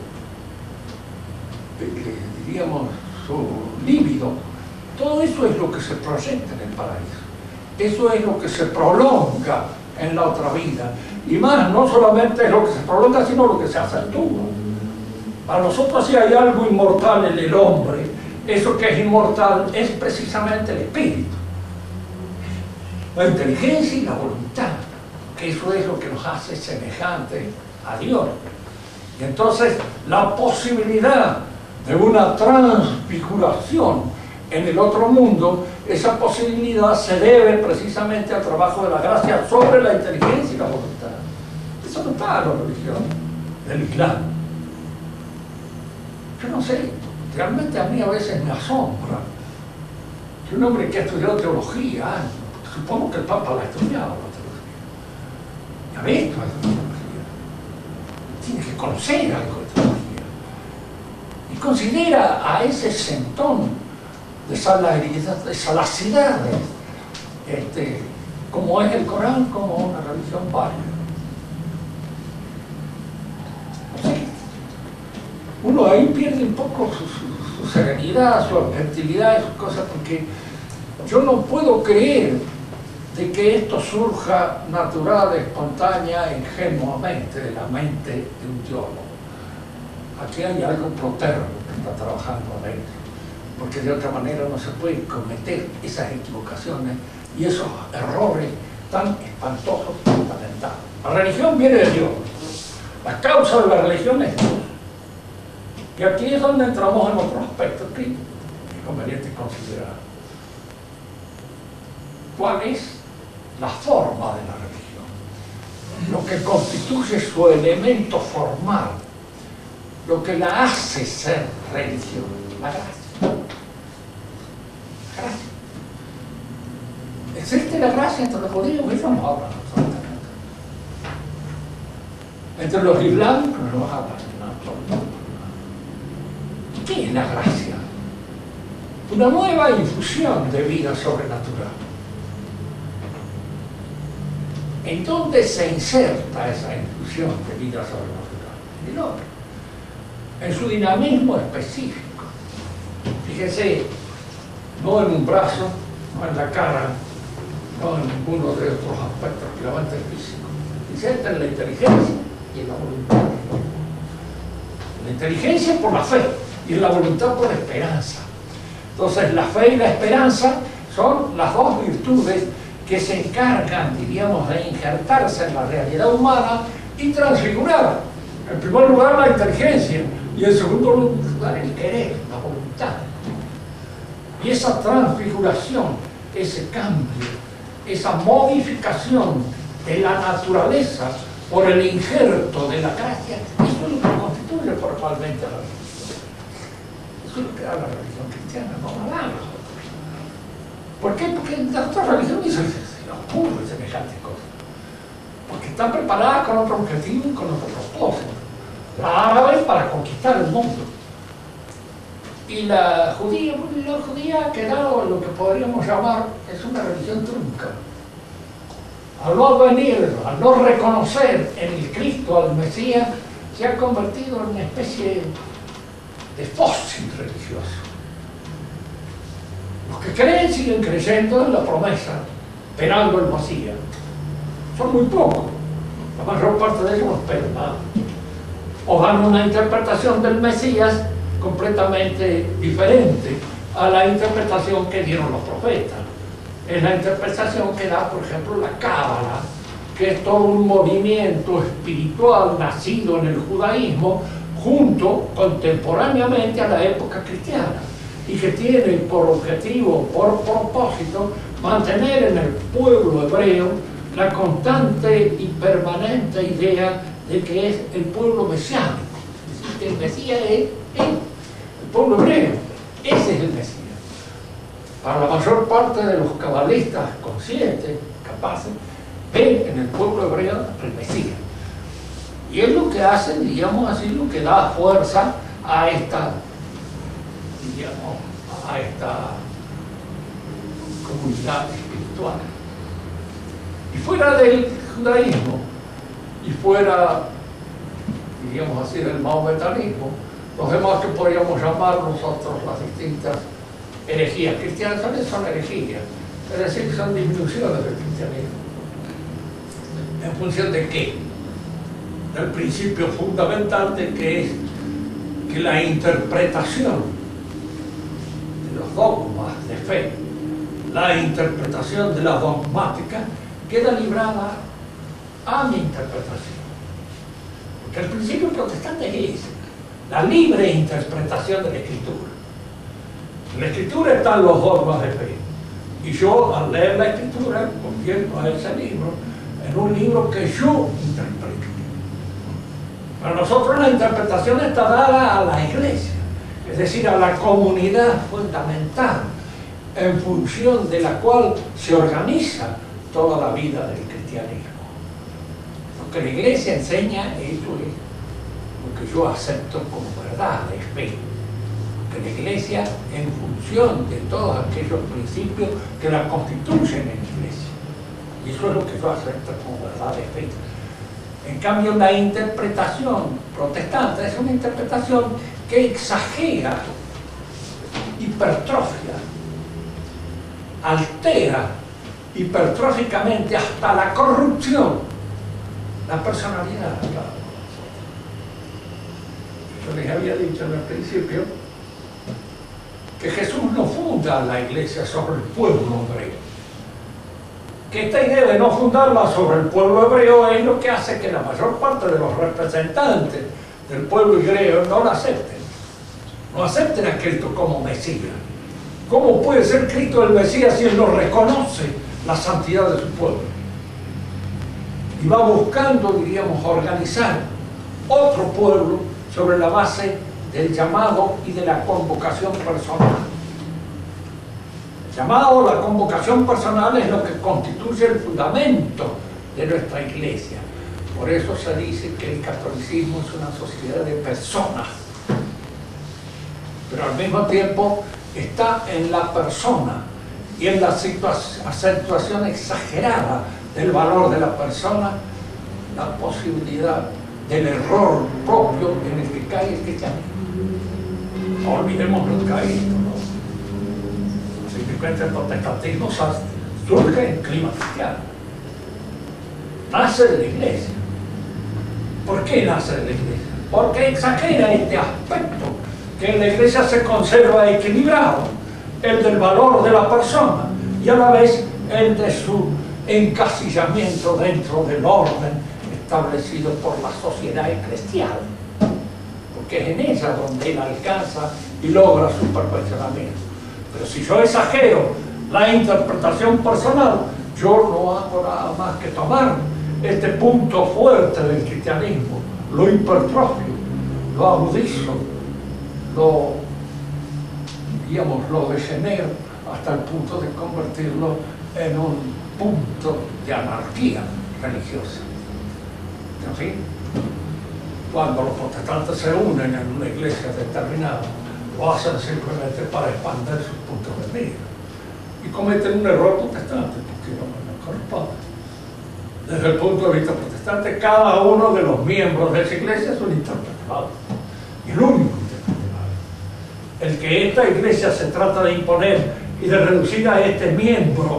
diríamos, su líbido, todo eso es lo que se proyecta en el paraíso. Eso es lo que se prolonga en la otra vida. Y más, no solamente es lo que se prolonga, sino lo que se acentúa. Para nosotros, si hay algo inmortal en el hombre, eso que es inmortal es precisamente el espíritu, la inteligencia y la voluntad, que eso es lo que nos hace semejantes a Dios. Y entonces la posibilidad de una transfiguración en el otro mundo, esa posibilidad se debe precisamente al trabajo de la gracia sobre la inteligencia y la voluntad. Eso no está en la religión del Islam. Yo no sé, realmente a mí a veces me asombra que un hombre que ha estudiado teología, supongo que el Papa la ha estudiado, la teología, y ha visto la teología, tiene que conocer algo de teología, y considera a ese centón de salacidades, como es el Corán, como una religión válida. Uno ahí pierde un poco su serenidad, su objetividad y sus cosas, porque yo no puedo creer de que esto surja natural, espontánea, ingenuamente de la mente de un teólogo. Aquí hay algo proterno que está trabajando adentro, porque de otra manera no se puede cometer esas equivocaciones y esos errores tan espantosos y fundamentales. La religión viene de Dios. La causa de la religión es Dios. Y aquí es donde entramos en otro aspecto que es conveniente considerar. ¿Cuál es la forma de la religión? Lo que constituye su elemento formal, lo que la hace ser religión, la gracia. La gracia. Existe la gracia entre los judíos, eso no hablan absolutamente. Entre los islámicos no hablan absolutamente. ¿Qué es la gracia? Una nueva infusión de vida sobrenatural. ¿En dónde se inserta esa infusión de vida sobrenatural? En el hombre, en su dinamismo específico. Fíjese, no en un brazo, no en la cara, no en ninguno de otros aspectos puramente físicos. Se inserta en la inteligencia y en la voluntad. La inteligencia por la fe y la voluntad por la esperanza. Entonces la fe y la esperanza son las dos virtudes que se encargan, diríamos, de injertarse en la realidad humana y transfigurar. En primer lugar la inteligencia y en segundo lugar el querer, la voluntad. Y esa transfiguración, ese cambio, esa modificación de la naturaleza por el injerto de la gracia, eso es lo que constituye formalmente a la religión. Eso es lo que da la religión cristiana, no la da. ¿Por qué? Porque la otra religión se ocurre semejantes cosas. Porque están preparadas con otro objetivo y con otro propósito. La árabe para conquistar el mundo. Y la judía ha quedado en lo que podríamos llamar, es una religión trunca. Al no venir, al no reconocer en el Cristo al Mesías, se ha convertido en una especie de fósil religioso. Los que creen siguen creyendo en la promesa esperando el Mesías, son muy pocos. La mayor parte de ellos no esperan nada. O dan una interpretación del Mesías completamente diferente a la interpretación que dieron los profetas. Es la interpretación que da, por ejemplo, la Cábala, que es todo un movimiento espiritual nacido en el judaísmo contemporáneamente a la época cristiana, y que tiene por objetivo, por propósito, mantener en el pueblo hebreo la constante y permanente idea de que es el pueblo mesiánico. Es decir, que el Mesías es el pueblo hebreo. Ese es el Mesías. Para la mayor parte de los cabalistas conscientes, capaces, ven en el pueblo hebreo el Mesías. Y es lo que hace, digamos así, lo que da fuerza a esta, digamos, a esta comunidad espiritual. Y fuera del judaísmo, y fuera, digamos así, del maometanismo, los demás que podríamos llamar nosotros las distintas herejías cristianas también son herejías, es decir, que son disminuciones del cristianismo. ¿En función de qué? Del principio fundamental de que es que la interpretación de los dogmas de fe, la interpretación de la dogmática, queda librada a mi interpretación. Porque el principio protestante es la libre interpretación de la Escritura. En la Escritura están los dogmas de fe. Y yo, al leer la Escritura, convierto a ese libro en un libro que yo interpreto. Para nosotros la interpretación está dada a la Iglesia, es decir, a la comunidad fundamental, en función de la cual se organiza toda la vida del cristianismo. Lo que la Iglesia enseña, eso es lo que yo acepto como verdad, es fe. Que la Iglesia, en función de todos aquellos principios que la constituyen en la Iglesia. Y eso es lo que yo acepto como verdad de fe. En cambio, la interpretación protestante es una interpretación que exagera, hipertrofia, altera hipertróficamente hasta la corrupción la personalidad. Yo les había dicho en el principio que Jesús no funda la Iglesia sobre el pueblo hebreo. Que esta idea de no fundarla sobre el pueblo hebreo es lo que hace que la mayor parte de los representantes del pueblo hebreo no la acepten. No acepten a Cristo como Mesías. ¿Cómo puede ser Cristo el Mesías si Él no reconoce la santidad de su pueblo? Y va buscando, diríamos, organizar otro pueblo sobre la base del llamado y de la convocación personal. El llamado o la convocación personal es lo que constituye el fundamento de nuestra Iglesia. Por eso se dice que el catolicismo es una sociedad de personas, pero al mismo tiempo está en la persona y en la acentuación exagerada del valor de la persona, la posibilidad del error propio en el que cae el cristianismo. No olvidemos lo que ha esto, ¿no? Simplemente el protestantismo surge en clima cristiano. Nace de la Iglesia. ¿Por qué nace de la Iglesia? Porque exagera este aspecto, que en la Iglesia se conserva equilibrado, el del valor de la persona y a la vez el de su encasillamiento dentro del orden establecido por la sociedad eclesial, porque es en ella donde él alcanza y logra su perfeccionamiento. Pero si yo exagero la interpretación personal, yo no hago nada más que tomar este punto fuerte del cristianismo, lo hipertrofio, lo agudizo, lo degenero hasta el punto de convertirlo en un punto de anarquía religiosa. En fin, cuando los protestantes se unen en una iglesia determinada, lo hacen simplemente para expandir sus puntos de vista y cometen un error protestante porque no corresponde. Desde el punto de vista protestante, cada uno de los miembros de esa iglesia es un interpretador, y el único interpretador. El que esta iglesia se trata de imponer y de reducir a este miembro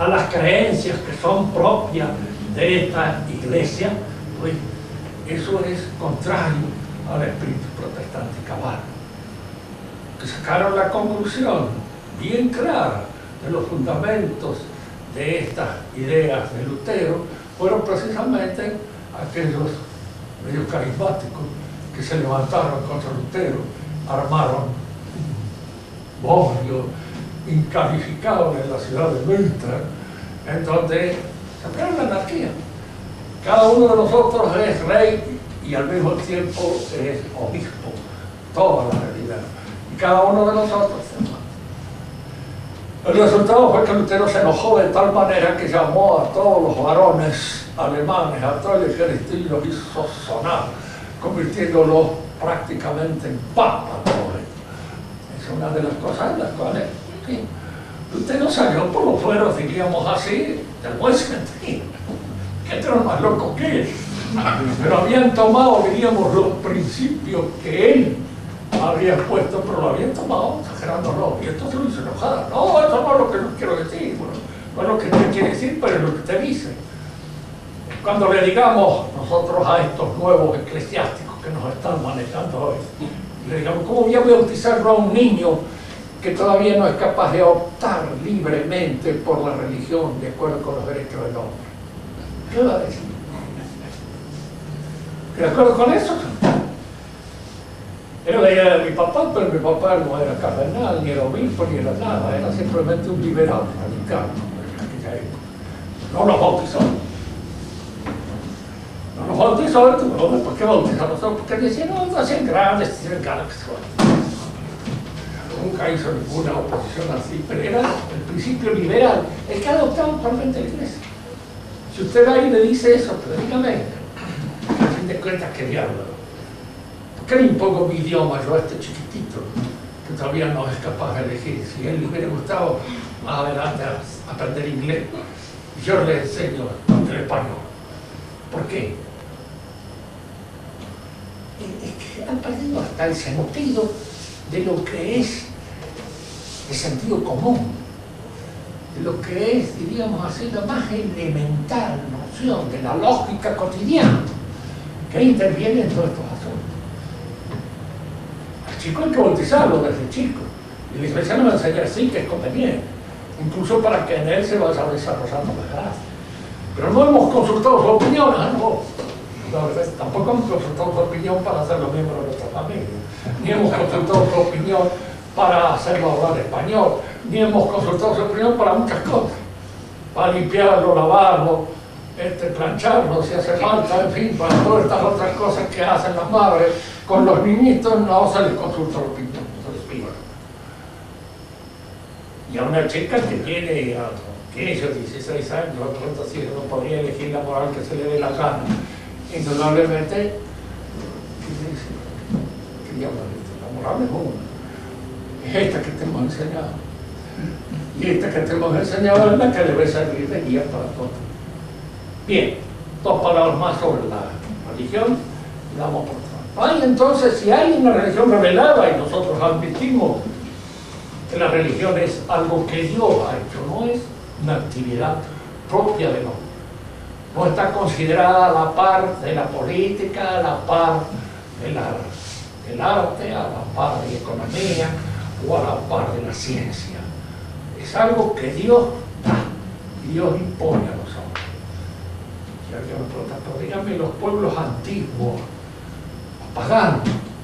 a las creencias que son propias de esta iglesia, pues eso es contrario al espíritu protestante cabal. Que sacaron la conclusión bien clara de los fundamentos de estas ideas de Lutero, fueron precisamente aquellos medios carismáticos que se levantaron contra Lutero, armaron un bodrio incalificable en la ciudad de Münster, en donde sacaron la anarquía. Cada uno de nosotros es rey y al mismo tiempo es obispo, toda la realidad. Y cada uno de nosotros es hermano. El resultado fue que Lutero se enojó de tal manera que llamó a todos los varones alemanes, a todo el ejército, y los hizo sonar, convirtiéndolos prácticamente en papa. Es una de las cosas en las cuales Lutero salió por los fueros, diríamos así, del buen sentido. Que eran más locos que él. Pero habían tomado, diríamos, los principios que él había puesto, pero lo habían tomado exagerándolo. Y esto se lo hizo enojar. No, eso no es lo que yo quiero decir. Bueno, no es lo que usted quiere decir, pero es lo que te dice. Cuando le digamos nosotros a estos nuevos eclesiásticos que nos están manejando hoy, le digamos, ¿cómo voy a bautizarlo a un niño que todavía no es capaz de optar libremente por la religión de acuerdo con los derechos del hombre? ¿Qué va a decir? ¿De acuerdo con eso? Era la idea de mi papá, pero mi papá no era cardenal, ni era obispo, ni era nada, era simplemente un liberal radical en aquella época. No nos bautizó. No nos bautizó, ¿por qué bautizó a nosotros? Porque decían, no hacen grandes, tienen ganas que se van. Nunca hizo ninguna oposición así, pero era el principio liberal, el que adoptaba actualmente la iglesia. Si usted va y le dice eso, pero dígame, a fin de cuentas, ¿qué diablo? ¿Por qué le impongo mi idioma yo a este chiquitito que todavía no es capaz de elegir? Si a él le hubiera gustado más adelante aprender inglés, yo le enseño el español. ¿Por qué? Es que han perdido hasta el sentido de lo que es el sentido común, de lo que es, diríamos así, la más elemental noción de la lógica cotidiana que interviene en todos estos asuntos. Al chico hay que bautizarlo desde chico, y la iglesia nos va a enseñar así que es conveniente, incluso para que en él se vaya desarrollando la gracia. Pero no hemos consultado su opinión, no. La verdad, tampoco hemos consultado su opinión para hacerlo miembro de nuestra familia, ni hemos consultado su opinión para hacerlo hablar español, ni hemos consultado su opinión para muchas cosas, para limpiarlo, lavarlo, plancharlo si hace falta, en fin, para todas estas otras cosas que hacen las madres con los niñitos. No se les consulta la opinión, se les pide. Y a una chica que tiene 15 o 16 años, de pronto sí, no podría elegir la moral que se le dé la gana. Indudablemente, la moral es una. Es esta que te hemos enseñado. Y esta que te hemos enseñado es la que debe servir de guía para todos. Bien, dos palabras más sobre la religión y damos por atrás. Hay entonces, si hay una religión revelada, y nosotros admitimos que la religión es algo que Dios ha hecho, no es una actividad propia del hombre. No está considerada a la par de la política, a la par del arte, a la par de la economía o a la par de la ciencia. Es algo que Dios da y Dios impone a los hombres. Si alguien me pregunta, pero díganme, los pueblos antiguos, los paganos,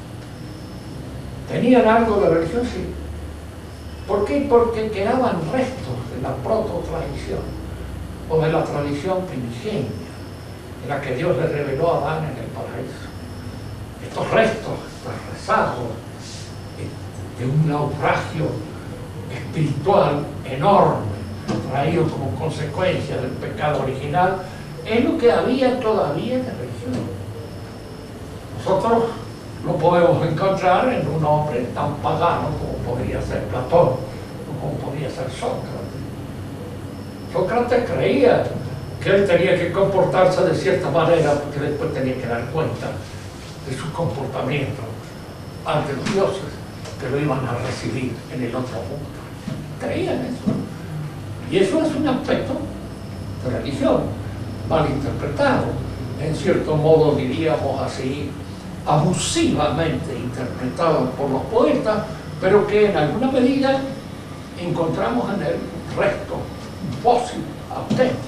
¿tenían algo de religión? Sí. ¿Por qué? Porque quedaban restos de la proto-tradición o de la tradición primigenia, en la que Dios le reveló a Adán en el paraíso. Estos restos, estos rezagos de un naufragio espiritual enorme, traído como consecuencia del pecado original, es lo que había todavía de religión. Nosotros lo podemos encontrar en un hombre tan pagano como podría ser Platón o como podría ser Sócrates. Sócrates creía que él tenía que comportarse de cierta manera porque después tenía que dar cuenta de su comportamiento ante los dioses que lo iban a recibir en el otro mundo. Creía en eso. Y eso es un aspecto de religión, mal interpretado, en cierto modo diríamos así, abusivamente interpretado por los poetas, pero que en alguna medida encontramos en el resto un fósil auténtico.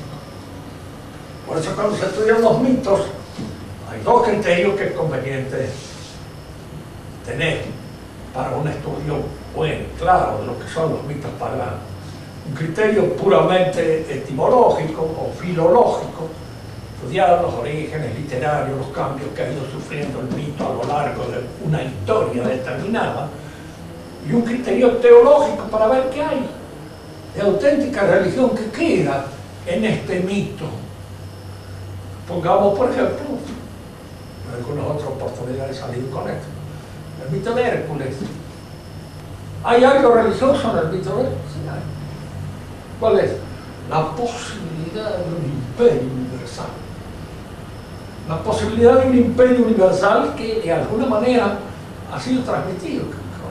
Por eso cuando se estudian los mitos, hay dos criterios que es conveniente tener para un estudio bueno, claro, de lo que son los mitos paganos. Un criterio puramente etimológico o filológico, estudiar los orígenes literarios, los cambios que ha ido sufriendo el mito a lo largo de una historia determinada, y un criterio teológico para ver qué hay de auténtica religión que queda en este mito. Pongamos, por ejemplo, en algunas otras oportunidades he salido con esto, el mito de Hércules. ¿Hay algo religioso en el mito de Hércules? Sí, hay. ¿Cuál es? La posibilidad de un imperio universal. La posibilidad de un imperio universal que de alguna manera ha sido transmitido.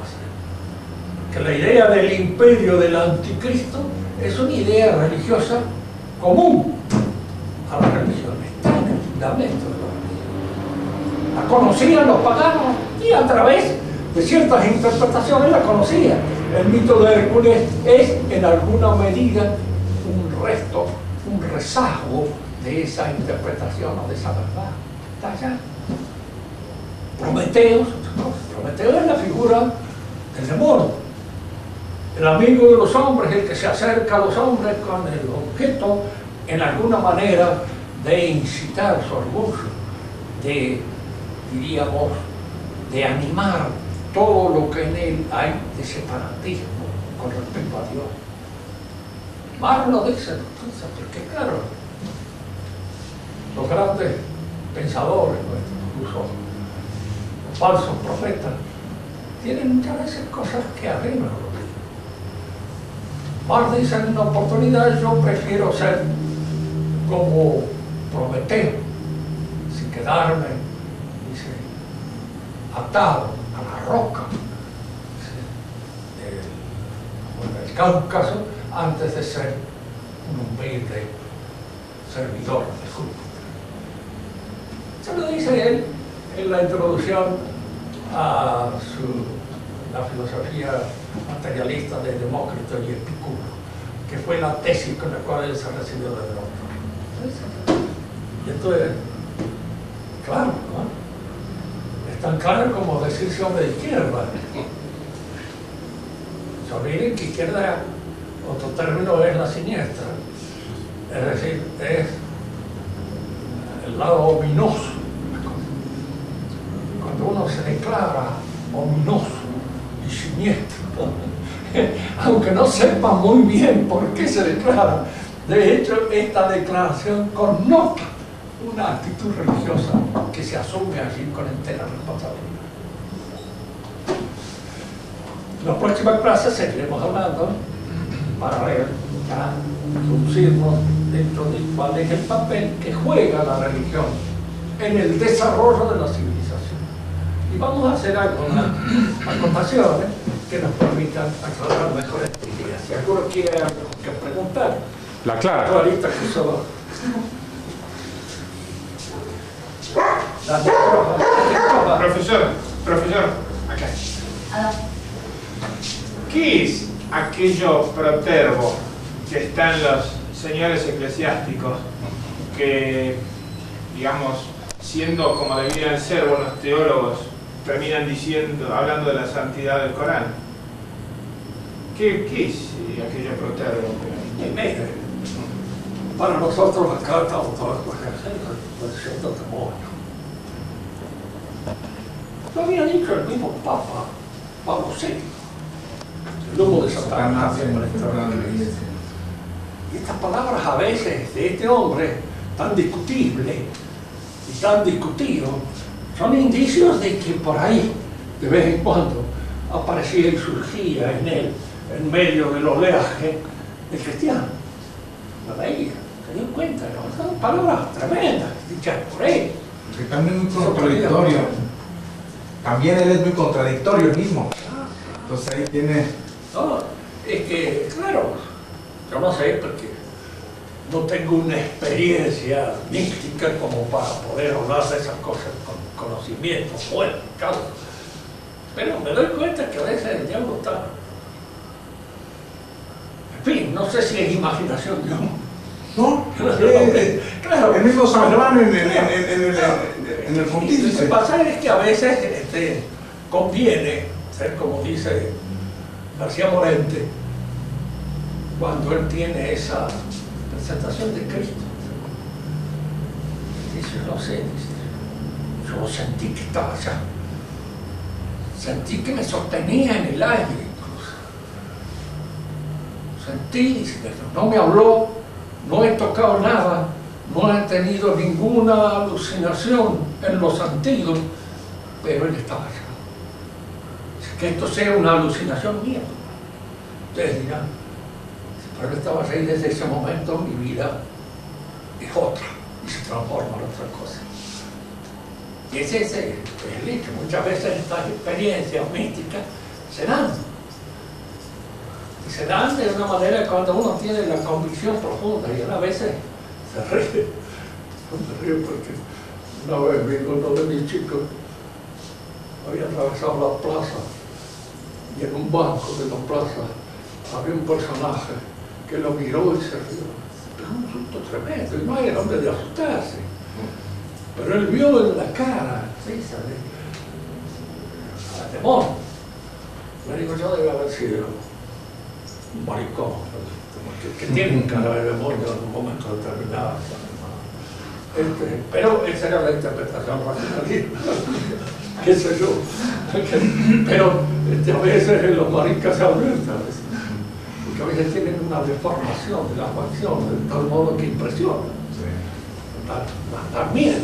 Que la idea del imperio del anticristo es una idea religiosa común a las religiones, está en el fundamento de la religión. La conocían los paganos y a través de ciertas interpretaciones la conocían. El mito de Hércules es en alguna medida un resto, un rezago de esa interpretación o de esa verdad. Está allá. Prometeo es la figura del demonio, el amigo de los hombres, el que se acerca a los hombres con el objeto, en alguna manera, de incitar su orgullo, de, diríamos, de animar todo lo que en él hay de separatismo con respecto a Dios. Más lo dice, porque claro, los grandes pensadores, incluso los falsos profetas, tienen muchas veces cosas que arriman. Más dicen en una oportunidad, yo prefiero ser como Prometeo, sin quedarme, dice, atado a la roca del Cáucaso antes de ser un humilde servidor de Júpiter. Se lo dice él en la introducción a la filosofía materialista de Demócrito y Epicuro, que fue la tesis con la cual él se recibió de doctor. Y esto es claro, ¿no? Es tan claro como decirse hombre de izquierda. Se olviden que izquierda, otro término, es la siniestra, es decir, es el lado ominoso. Cuando uno se declara ominoso y siniestro, aunque no sepa muy bien por qué se declara, de hecho esta declaración connota una actitud religiosa que se asume allí con entera responsabilidad. En la próxima clase seguiremos hablando para ver, ya introducirnos dentro de cuál es el papel que juega la religión en el desarrollo de la civilización. Y vamos a hacer algunas acotaciones que nos permitan aclarar mejor esta idea. Si alguno quiere algo que preguntar, la clara. Clarita que solo. Profesor, acá. ¿Qué es aquello protervo que está en los señores eclesiásticos que, digamos, siendo como debían ser buenos teólogos, terminan diciendo, hablando de la santidad del Corán? ¿Qué es aquello protervo? Para nosotros acá estamos todos el cierto temor. Lo había dicho el mismo Papa Pablo VI. El humo de Satanás siempre está en la iglesia. Y estas palabras a veces de este hombre tan discutible y tan discutido son indicios de que por ahí, de vez en cuando, aparecía y surgía en él, en medio del oleaje del cristiano. Lo veía, se dio cuenta, ¿no? Son palabras tremendas, dichas por él. Que también es muy contradictorio. También él es muy contradictorio mismo. Entonces ahí tiene... No, es que, claro, Yo no sé porque no tengo una experiencia mística como para poder hablar de esas cosas con conocimiento fuerte, causa. Pero me doy cuenta que a veces el diablo está... En fin, no sé si es imaginación de uno. No, claro, el mismo San Juan en el Lo pontífice. que pasa es que a veces conviene ser como dice García Morente cuando él tiene esa presentación de Cristo. Dice, no sé, dice, yo sentí que estaba allá, sentí que me sostenía en el aire incluso. Sentí, dice, no me habló, no he tocado nada, no he tenido ninguna alucinación en los sentidos, pero él estaba allá. Que esto sea una alucinación mía. Ustedes dirán, pero él estaba allá y desde ese momento mi vida es otra y se transforma en otra cosa. Y ese es el hecho. Muchas veces estas experiencias místicas se dan. Y se dan de una manera cuando uno tiene la convicción profunda y a veces se ríe. Se ríe porque una vez vino uno de mis chicos, había atravesado la plaza y en un banco de la plaza había un personaje que lo miró y se rió. Pero un susto tremendo y no hay donde de asustarse. Pero él vio en la cara, ¿sí? ¿Sabe? Al demonio. Le digo, yo debe haber sido un maricón, que tiene cara de demonio en un momento determinado. Pero esa era la interpretación racionalista, qué sé yo. Pero a veces los maricas se abren, porque a veces tienen una deformación de la facción, de tal modo que impresiona, da miedo.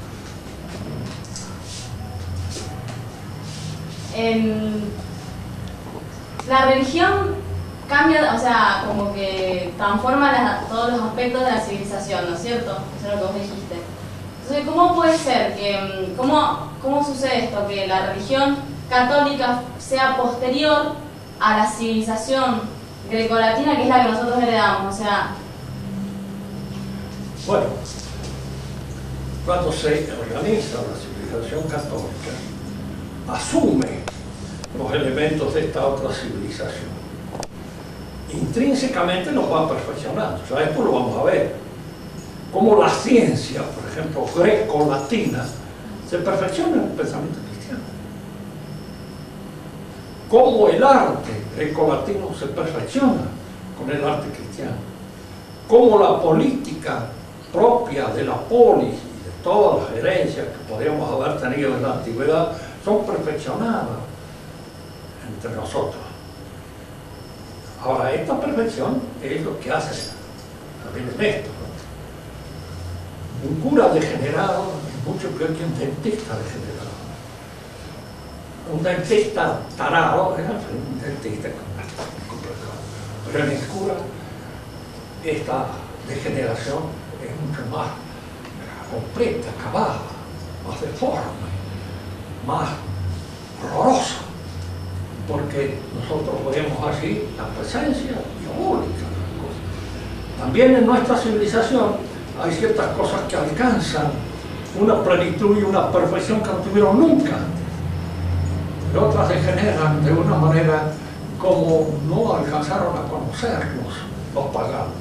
La religión cambia, o sea, como que transforma todos los aspectos de la civilización, ¿no es cierto? Eso es lo que vos dijiste. Entonces, ¿cómo puede ser que, cómo sucede esto, que la religión católica sea posterior a la civilización grecolatina, que es la que nosotros heredamos? O sea... Bueno, cuando se organiza la civilización católica, asume los elementos de esta otra civilización. Intrínsecamente los va perfeccionando. O sea, esto lo vamos a ver. Como la ciencia, por ejemplo, greco-latina, se perfecciona en el pensamiento cristiano. Como el arte greco-latino se perfecciona con el arte cristiano. Como la política propia de la polis y de todas las herencias que podríamos haber tenido en la antigüedad son perfeccionadas entre nosotros. Ahora, esta perfección es lo que hace también en esto, ¿no? Un cura degenerado es mucho peor que un dentista degenerado. Un dentista tarado es un dentista complicado. Pero en el cura esta degeneración es mucho más completa, acabada, más deforme, más horrorosa, porque nosotros vemos allí la presencia diabólica de las cosas. También en nuestra civilización hay ciertas cosas que alcanzan una plenitud y una perfección que no tuvieron nunca antes. Y otras degeneran de una manera como no alcanzaron a conocernos los paganos.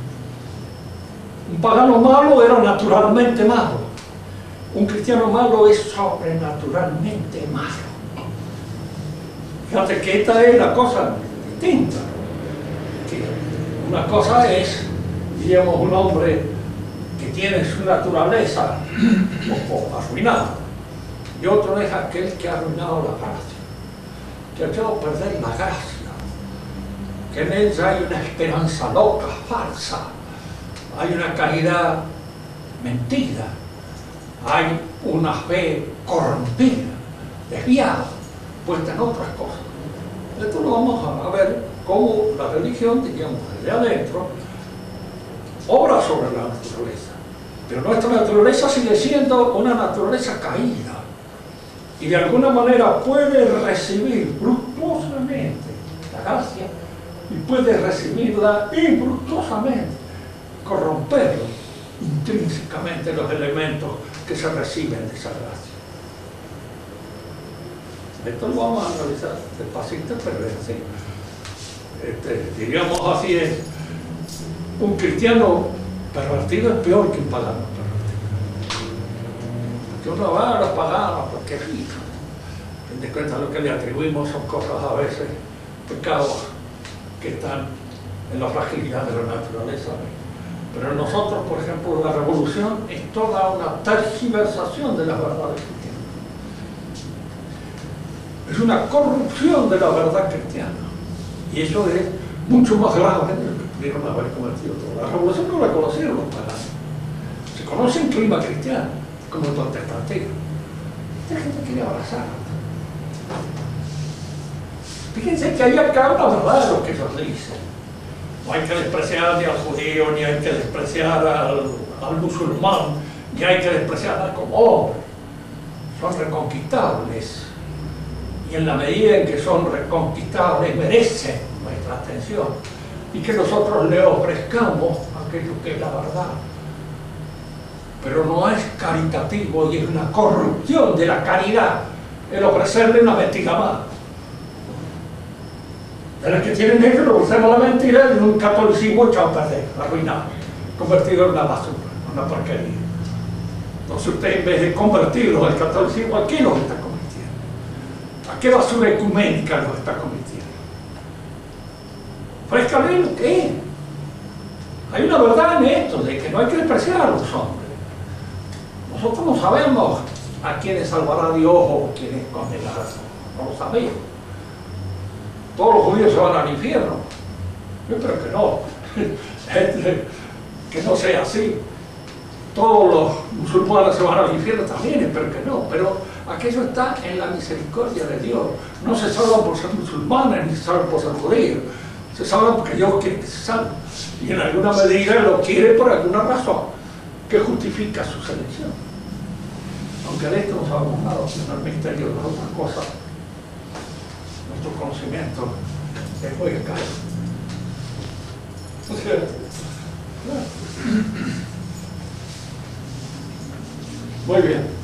Un pagano malo era naturalmente malo. Un cristiano malo es sobrenaturalmente malo. Fíjate que esta es la cosa distinta. Que una cosa es, diríamos, un hombre que tiene su naturaleza arruinada, y otro es aquel que ha arruinado la gracia, que ha echado a perder la gracia, que en ella hay una esperanza loca, falsa, hay una caridad mentira, hay una fe corrompida, desviada, puesta en otras cosas. Esto lo vamos a ver cómo la religión, diríamos, desde adentro, obra sobre la naturaleza. Pero nuestra naturaleza sigue siendo una naturaleza caída y de alguna manera puede recibir fructuosamente la gracia y puede recibirla infructuosamente, corromperlo intrínsecamente los elementos que se reciben de esa gracia. Esto lo vamos a analizar despacito, pero es así. Diríamos así, es un cristiano pervertido es peor que un pagano pervertido. Porque uno va a los paganos porque es rico. En de cuenta lo que le atribuimos son cosas a veces, pecados que están en la fragilidad de la naturaleza. Pero nosotros, por ejemplo, la revolución es toda una tergiversación de las verdades cristianas. Es una corrupción de la verdad cristiana. Y eso es mucho más grave de lo que pudieron haber cometido todos. La revolución no la conocieron los paganos. Se conoce en clima cristiano, como el protestantismo. Esta gente quiere abrazar. Fíjense que hay acá una verdad de lo que ellos dicen. No hay que despreciar ni al judío, ni hay que despreciar al musulmán, ni hay que despreciar como hombre. Son reconquistables. Y en la medida en que son reconquistables, merecen nuestra atención. Y que nosotros le ofrezcamos aquello que es la verdad. Pero no es caritativo y es una corrupción de la caridad el ofrecerle una mentira más. De las que tienen ellos, le ofrecemos la mentira de un catolicismo echado a perder, arruinado, convertido en una basura, en una porquería. Entonces usted, en vez de convertirlo al catolicismo, ¿a qué los está convirtiendo? ¿A qué basura ecuménica los está convirtiendo? Ofrézcale lo que es. Hay una verdad en esto, de que no hay que despreciar a los hombres. Nosotros no sabemos a quiénes salvará Dios o quiénes condenará. No lo sabemos. Todos los judíos se van al infierno. Yo creo que no. Que no sea así. Todos los musulmanes se van al infierno también, espero que no. Pero aquello está en la misericordia de Dios. No se salvan por ser musulmanes ni se salvan por ser judíos. Se salvan porque Dios quiere que se salven. Y en alguna medida lo quiere por alguna razón que justifica su selección. Aunque de esto no sabemos nada, sino el misterio de las otras cosas. Nuestro conocimiento es muy escaso. O sea, muy bien.